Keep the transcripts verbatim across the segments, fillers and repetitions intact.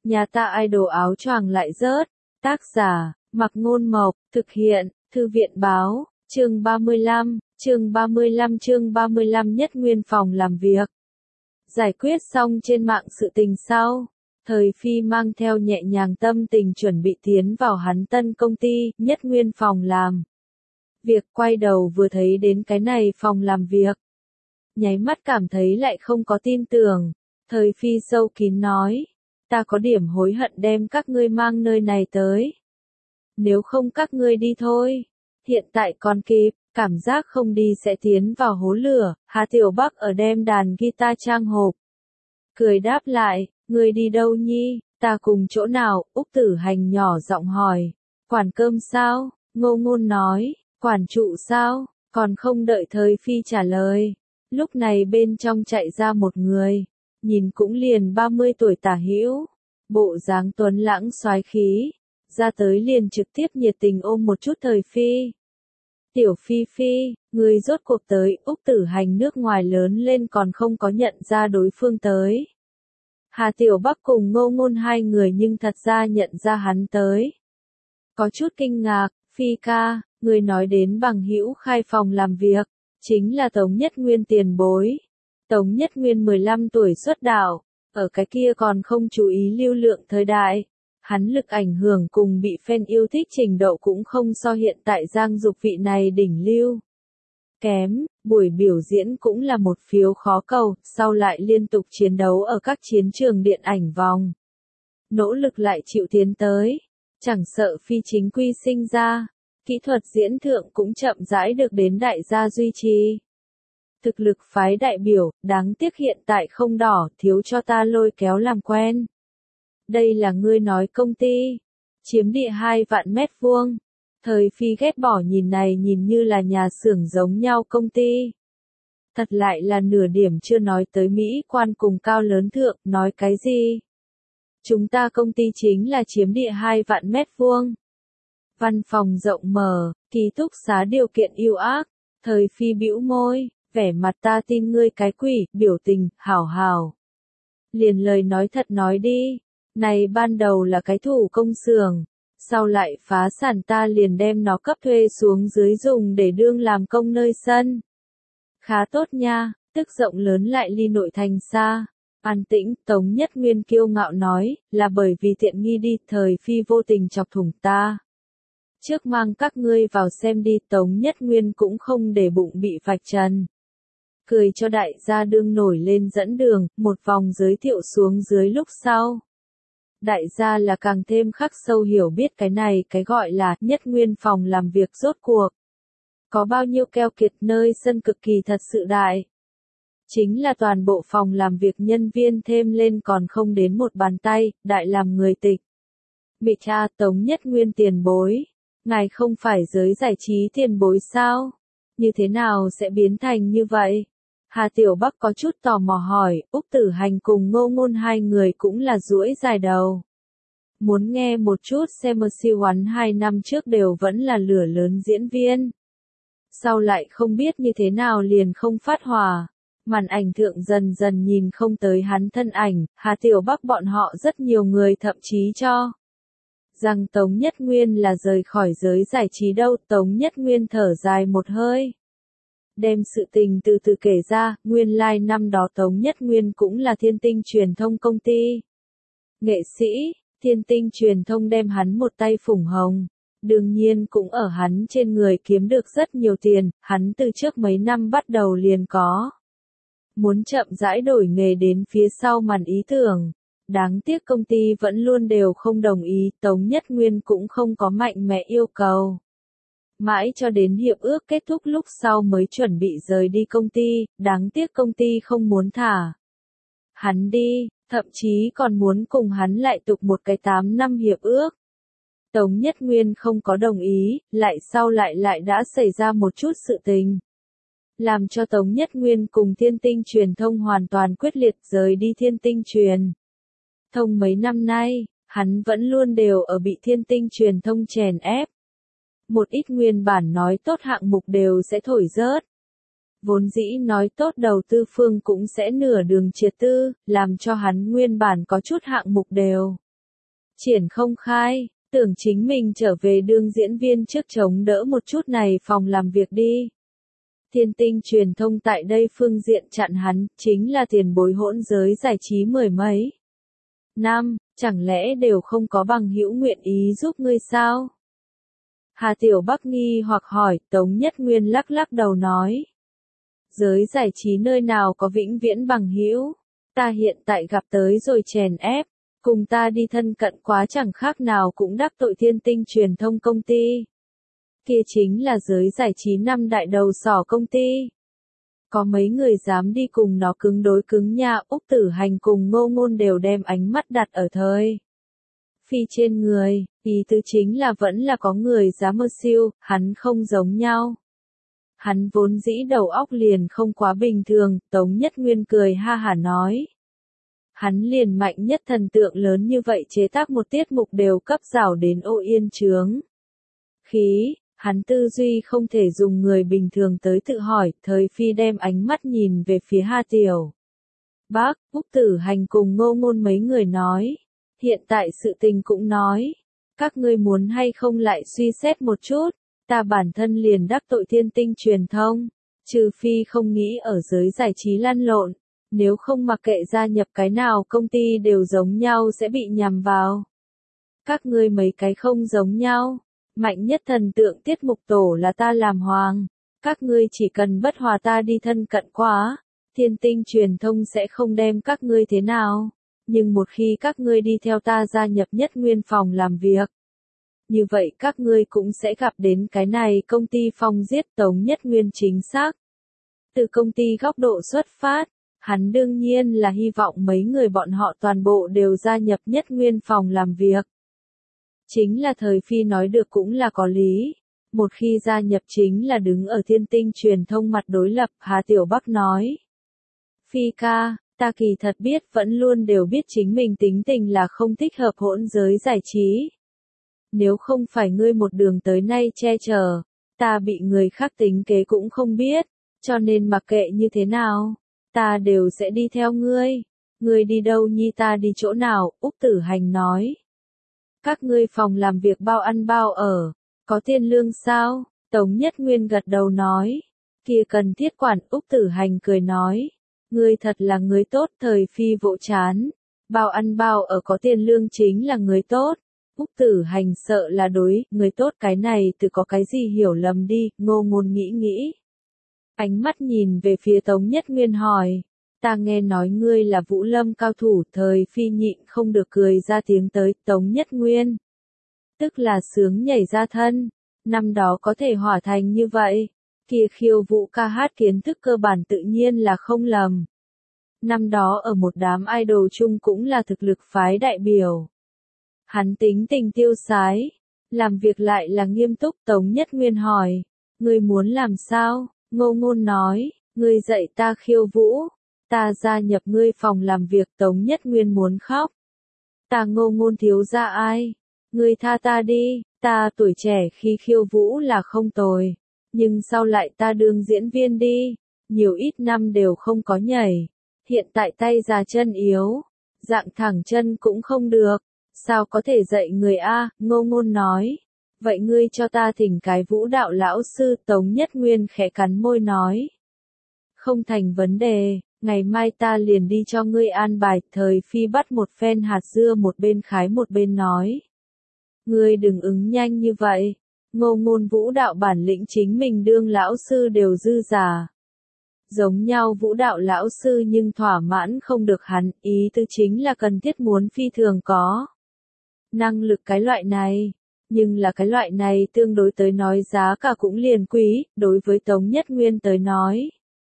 Nhà ta idol áo choàng lại rớt. Tác giả, Mặc Ngôn Mộc, thực hiện, Thư viện Báo, chương ba mươi lăm, chương ba mươi lăm chương ba mươi lăm Nhất Nguyên phòng làm việc. Giải quyết xong trên mạng sự tình sau, Thời Phi mang theo nhẹ nhàng tâm tình chuẩn bị tiến vào hắn tân công ty, Nhất Nguyên phòng làm việc. Quay đầu vừa thấy đến cái này phòng làm việc, nháy mắt cảm thấy lại không có tin tưởng. Thời Phi sâu kín nói, ta có điểm hối hận đem các ngươi mang nơi này tới. Nếu không các ngươi đi thôi, hiện tại còn kịp. Cảm giác không đi sẽ tiến vào hố lửa. Hà Tiểu Bắc ở đem đàn guitar trang hộp, cười đáp lại, ngươi đi đâu nhi? Ta cùng chỗ nào? Úc Tử Hành nhỏ giọng hỏi. Quản cơm sao? Ngô Ngôn nói. Quản trụ sao? Còn không đợi Thời Phi trả lời, lúc này bên trong chạy ra một người, nhìn cũng liền ba mươi tuổi tả hữu, bộ dáng tuấn lãng soái khí, ra tới liền trực tiếp nhiệt tình ôm một chút Thời Phi. Tiểu Phi Phi, người rốt cuộc tới. Úc Tử Hành nước ngoài lớn lên còn không có nhận ra đối phương tới. Hà Tiểu Bắc cùng Ngô Ngôn hai người nhưng thật ra nhận ra hắn tới. Có chút kinh ngạc, Phi ca, người nói đến bằng hữu khai phòng làm việc, chính là Tống Nhất Nguyên tiền bối. Tống Nhất Nguyên mười lăm tuổi xuất đạo, ở cái kia còn không chú ý lưu lượng thời đại. Hắn lực ảnh hưởng cùng bị fan yêu thích trình độ cũng không so hiện tại Giang Dục vị này đỉnh lưu kém, buổi biểu diễn cũng là một phiếu khó cầu, sau lại liên tục chiến đấu ở các chiến trường điện ảnh vòng. Nỗ lực lại chịu tiến tới, chẳng sợ phi chính quy sinh ra, kỹ thuật diễn thượng cũng chậm rãi được đến đại gia duy trì. Thực lực phái đại biểu, đáng tiếc hiện tại không đỏ, thiếu cho ta lôi kéo làm quen. Đây là ngươi nói công ty, chiếm địa hai vạn mét vuông. Thời Phi ghét bỏ nhìn này nhìn như là nhà xưởng giống nhau công ty. Thật lại là nửa điểm chưa nói tới Mỹ quan cùng cao lớn thượng, nói cái gì? Chúng ta công ty chính là chiếm địa hai vạn mét vuông. Văn phòng rộng mở, ký túc xá điều kiện ưu ác. Thời Phi bĩu môi, vẻ mặt ta tin ngươi cái quỷ, biểu tình, hảo hảo. Liền lời nói thật nói đi. Này ban đầu là cái thủ công xưởng, sau lại phá sản ta liền đem nó cấp thuê xuống dưới dùng để đương làm công nơi sân. Khá tốt nha, tức rộng lớn lại ly nội thành xa. An tĩnh, Tống Nhất Nguyên kiêu ngạo nói, là bởi vì tiện nghi đi. Thời Phi vô tình chọc thủng ta. Trước mang các ngươi vào xem đi. Tống Nhất Nguyên cũng không để bụng bị vạch trần, cười cho đại gia đương nổi lên dẫn đường, một vòng giới thiệu xuống dưới lúc sau. Đại gia là càng thêm khắc sâu hiểu biết cái này cái gọi là Nhất Nguyên phòng làm việc rốt cuộc. Có bao nhiêu keo kiệt, nơi sân cực kỳ thật sự đại. Chính là toàn bộ phòng làm việc nhân viên thêm lên còn không đến một bàn tay, đại làm người tịch. Mị cha, Tống Nhất Nguyên tiền bối. Ngài không phải giới giải trí tiền bối sao? Như thế nào sẽ biến thành như vậy? Hà Tiểu Bắc có chút tò mò hỏi. Úc Tử Hành cùng Ngô Ngôn hai người cũng là duỗi dài đầu. Muốn nghe một chút xem siêu hắn hai năm trước đều vẫn là lửa lớn diễn viên. Sau lại không biết như thế nào liền không phát hỏa. Màn ảnh thượng dần dần nhìn không tới hắn thân ảnh. Hà Tiểu Bắc bọn họ rất nhiều người thậm chí cho rằng Tống Nhất Nguyên là rời khỏi giới giải trí đâu. Tống Nhất Nguyên thở dài một hơi, đem sự tình từ từ kể ra. Nguyên lai like năm đó Tống Nhất Nguyên cũng là Thiên Tinh truyền thông công ty. Nghệ sĩ, Thiên Tinh truyền thông đem hắn một tay phủng hồng. Đương nhiên cũng ở hắn trên người kiếm được rất nhiều tiền. Hắn từ trước mấy năm bắt đầu liền có muốn chậm rãi đổi nghề đến phía sau màn ý tưởng. Đáng tiếc công ty vẫn luôn đều không đồng ý. Tống Nhất Nguyên cũng không có mạnh mẽ yêu cầu. Mãi cho đến hiệp ước kết thúc lúc sau mới chuẩn bị rời đi công ty, đáng tiếc công ty không muốn thả hắn đi, thậm chí còn muốn cùng hắn lại tục một cái tám năm hiệp ước. Tống Nhất Nguyên không có đồng ý, lại sau lại lại đã xảy ra một chút sự tình, làm cho Tống Nhất Nguyên cùng Thiên Tinh truyền thông hoàn toàn quyết liệt rời đi Thiên Tinh truyền thông. Mấy năm nay, hắn vẫn luôn đều ở bị Thiên Tinh truyền thông chèn ép. Một ít nguyên bản nói tốt hạng mục đều sẽ thổi rớt. Vốn dĩ nói tốt đầu tư phương cũng sẽ nửa đường triệt tư, làm cho hắn nguyên bản có chút hạng mục đều Triển không khai, tưởng chính mình trở về đương diễn viên trước chống đỡ một chút này phòng làm việc đi. Thiên Tinh truyền thông tại đây phương diện chặn hắn, chính là tiền bối hỗn giới giải trí mười mấy năm, chẳng lẽ đều không có bằng hữu nguyện ý giúp ngươi sao? Hà Tiểu Bắc nghi hoặc hỏi, Tống Nhất Nguyên lắc lắc đầu nói. Giới giải trí nơi nào có vĩnh viễn bằng hữu, ta hiện tại gặp tới rồi chèn ép, cùng ta đi thân cận quá chẳng khác nào cũng đắc tội Thiên Tinh truyền thông công ty. Kia chính là giới giải trí năm đại đầu sỏ công ty. Có mấy người dám đi cùng nó cứng đối cứng nha, Úc Tử Hành cùng Ngô Ngôn đều đem ánh mắt đặt ở thời Phi trên người, ý tứ chính là vẫn là có người dám mơ siêu, hắn không giống nhau. Hắn vốn dĩ đầu óc liền không quá bình thường, Tống Nhất Nguyên cười ha hả nói. Hắn liền mạnh nhất thần tượng lớn như vậy chế tác một tiết mục đều cấp rảo đến ô yên chướng. Khí, hắn tư duy không thể dùng người bình thường tới tự hỏi, thời Phi đem ánh mắt nhìn về phía Hà Tiểu Bắc, Úc Tử Hành cùng Ngô Ngôn mấy người nói. Hiện tại sự tình cũng nói. Các ngươi muốn hay không lại suy xét một chút, ta bản thân liền đắc tội Thiên Tinh truyền thông, trừ phi không nghĩ ở giới giải trí lăn lộn, nếu không mặc kệ gia nhập cái nào công ty đều giống nhau sẽ bị nhằm vào. Các ngươi mấy cái không giống nhau, mạnh nhất thần tượng tiết mục tổ là ta làm hoàng, các ngươi chỉ cần bất hòa ta đi thân cận quá, Thiên Tinh truyền thông sẽ không đem các ngươi thế nào, nhưng một khi các ngươi đi theo ta gia nhập Nhất Nguyên phòng làm việc, như vậy các ngươi cũng sẽ gặp đến cái này công ty phong giết Tống Nhất Nguyên chính xác. Từ công ty góc độ xuất phát, hắn đương nhiên là hy vọng mấy người bọn họ toàn bộ đều gia nhập Nhất Nguyên phòng làm việc. Chính là thời Phi nói được cũng là có lý. Một khi gia nhập chính là đứng ở Thiên Tinh truyền thông mặt đối lập, Hà Tiểu Bắc nói. Phi ca, ta kỳ thật biết vẫn luôn đều biết chính mình tính tình là không thích hợp hỗn giới giải trí. Nếu không phải ngươi một đường tới nay che chở, ta bị người khác tính kế cũng không biết, cho nên mặc kệ như thế nào, ta đều sẽ đi theo ngươi. Ngươi đi đâu nhi ta đi chỗ nào, Úc Tử Hành nói. Các ngươi phòng làm việc bao ăn bao ở, có tiền lương sao? Tống Nhất Nguyên gật đầu nói. Kia cần thiết quản, Úc Tử Hành cười nói. Ngươi thật là người tốt, thời Phi vỗ chán. Bao ăn bao ở có tiền lương chính là người tốt. Úc Tử Hành sợ là đối, người tốt cái này từ có cái gì hiểu lầm đi, Ngô Ngôn nghĩ nghĩ. Ánh mắt nhìn về phía Tống Nhất Nguyên hỏi, ta nghe nói ngươi là Vũ Lâm cao thủ, thời Phi nhịn không được cười ra tiếng tới, Tống Nhất Nguyên. Tức là sướng nhảy ra thân, năm đó có thể hỏa thành như vậy, kia khiêu vũ ca hát kiến thức cơ bản tự nhiên là không lầm. Năm đó ở một đám idol chung cũng là thực lực phái đại biểu. Hắn tính tình tiêu sái, làm việc lại là nghiêm túc. Tống Nhất Nguyên hỏi, ngươi muốn làm sao? Ngô Ngôn nói, ngươi dạy ta khiêu vũ, ta gia nhập ngươi phòng làm việc. Tống Nhất Nguyên muốn khóc. Ta Ngô Ngôn thiếu gia ai? Ngươi tha ta đi, ta tuổi trẻ khi khiêu vũ là không tồi, nhưng sau lại ta đương diễn viên đi, nhiều ít năm đều không có nhảy, hiện tại tay già chân yếu, dạng thẳng chân cũng không được. Sao có thể dạy người a? Ngô Ngôn nói. Vậy ngươi cho ta thỉnh cái vũ đạo lão sư. Tống Nhất Nguyên khẽ cắn môi nói. Không thành vấn đề, ngày mai ta liền đi cho ngươi an bài. Thời Phi bắt một phen hạt dưa một bên khái một bên nói. Ngươi đừng ứng nhanh như vậy. Ngô Ngôn vũ đạo bản lĩnh chính mình đương lão sư đều dư giả. Giống nhau vũ đạo lão sư nhưng thỏa mãn không được hắn, ý tư chính là cần thiết muốn phi thường có năng lực cái loại này, nhưng là cái loại này tương đối tới nói giá cả cũng liền quý, đối với Tống Nhất Nguyên tới nói.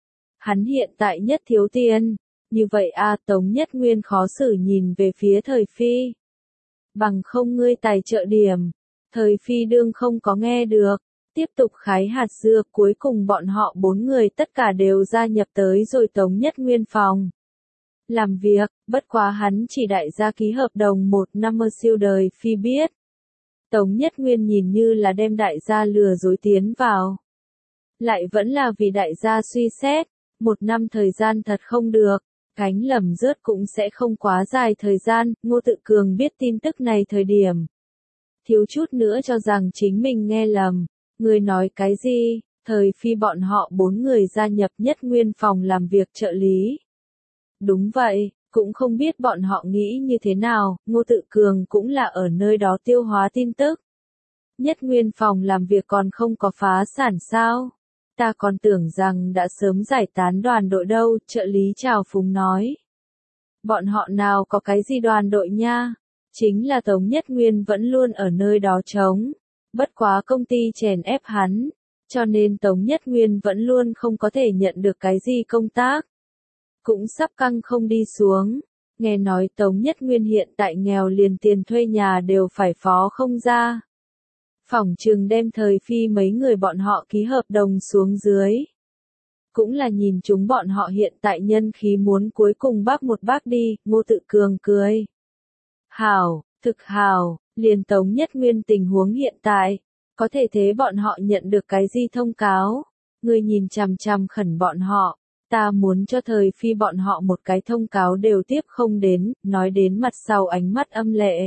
Hắn hiện tại nhất thiếu tiền, như vậy a Tống Nhất Nguyên khó xử nhìn về phía thời Phi. Bằng không ngươi tài trợ điểm, thời Phi đương không có nghe được, tiếp tục khái hạt dưa, cuối cùng bọn họ bốn người tất cả đều gia nhập tới rồi Tống Nhất Nguyên phòng làm việc, bất quá hắn chỉ đại gia ký hợp đồng một năm mơ siêu đời Phi biết. Tống Nhất Nguyên nhìn như là đem đại gia lừa dối tiến vào. Lại vẫn là vì đại gia suy xét, một năm thời gian thật không được, Cánh lầm rớt cũng sẽ không quá dài thời gian, Ngô Tự Cường biết tin tức này thời điểm. Thiếu chút nữa cho rằng chính mình nghe lầm. Người nói cái gì? Thời phi bọn họ bốn người gia nhập Nhất Nguyên phòng làm việc trợ lý. Đúng vậy, cũng không biết bọn họ nghĩ như thế nào, Ngô Tự Cường cũng là ở nơi đó tiêu hóa tin tức. Nhất Nguyên phòng làm việc còn không có phá sản sao? Ta còn tưởng rằng đã sớm giải tán đoàn đội đâu, trợ lý chào phúng nói. Bọn họ nào có cái gì đoàn đội nha? Chính là Tống Nhất Nguyên vẫn luôn ở nơi đó trống. Bất quá công ty chèn ép hắn, cho nên Tống Nhất Nguyên vẫn luôn không có thể nhận được cái gì công tác. Cũng sắp căng không đi xuống. Nghe nói Tống Nhất Nguyên hiện tại nghèo liền tiền thuê nhà đều phải phó không ra. Phỏng chừng đem thời phi mấy người bọn họ ký hợp đồng xuống dưới. Cũng là nhìn chúng bọn họ hiện tại nhân khí muốn cuối cùng bác một bác đi, Ngô Tự Cường cười. Hảo, thực hảo, liền Tống Nhất Nguyên tình huống hiện tại, có thể thế bọn họ nhận được cái gì thông cáo. Người nhìn chằm chằm khẩn bọn họ, ta muốn cho thời phi bọn họ một cái thông cáo đều tiếp không đến, nói đến mặt sau ánh mắt âm lệ.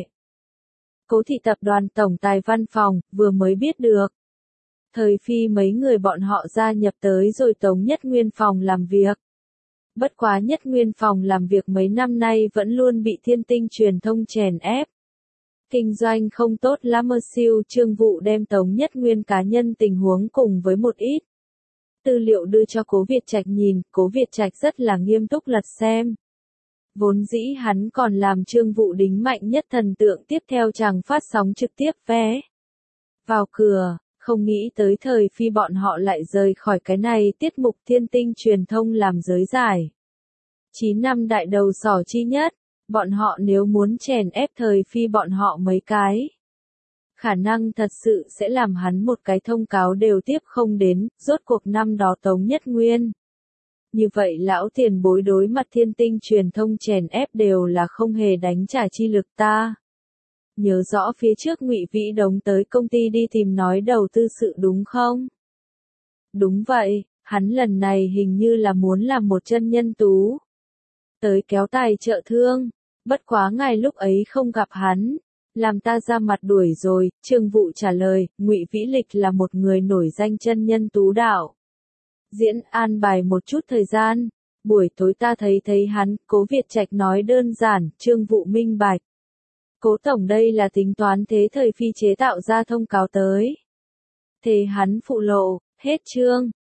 Cố thị tập đoàn tổng tài văn phòng, vừa mới biết được. Thời phi mấy người bọn họ gia nhập tới rồi Tống Nhất Nguyên phòng làm việc. Bất quá Nhất Nguyên phòng làm việc mấy năm nay vẫn luôn bị Thiên Tinh truyền thông chèn ép. Kinh doanh không tốt lắm, siêu Trương Vụ đem Tống Nhất Nguyên cá nhân tình huống cùng với một ít tư liệu đưa cho Cố Việt Trạch nhìn, Cố Việt Trạch rất là nghiêm túc lật xem. Vốn dĩ hắn còn làm Trương Vụ đính mạnh nhất thần tượng tiếp theo chàng phát sóng trực tiếp vé vào cửa, không nghĩ tới thời phi bọn họ lại rời khỏi cái này tiết mục Thiên Tinh truyền thông làm giới giải. chín năm đại đầu sỏ chi nhất, bọn họ nếu muốn chèn ép thời phi bọn họ mấy cái. Khả năng thật sự sẽ làm hắn một cái thông cáo đều tiếp không đến, rốt cuộc năm đó Tống Nhất Nguyên. Như vậy lão tiền bối đối mặt Thiên Tinh truyền thông chèn ép đều là không hề đánh trả chi lực ta. Nhớ rõ phía trước Ngụy Vĩ Đống tới công ty đi tìm nói đầu tư sự đúng không? Đúng vậy, hắn lần này hình như là muốn làm một chân nhân tú. Tới kéo tài trợ thương, bất quá ngài lúc ấy không gặp hắn, làm ta ra mặt đuổi rồi. Trương Vụ trả lời, Ngụy Vĩ Lịch là một người nổi danh chân nhân tú đạo. Diễn an bài một chút thời gian, buổi tối ta thấy thấy hắn, Cố Việt Trạch nói đơn giản, Trương Vụ minh bạch. Cố tổng đây là tính toán thế thời phi chế tạo ra thông cáo tới. Thế hắn phụ lộ, hết chương.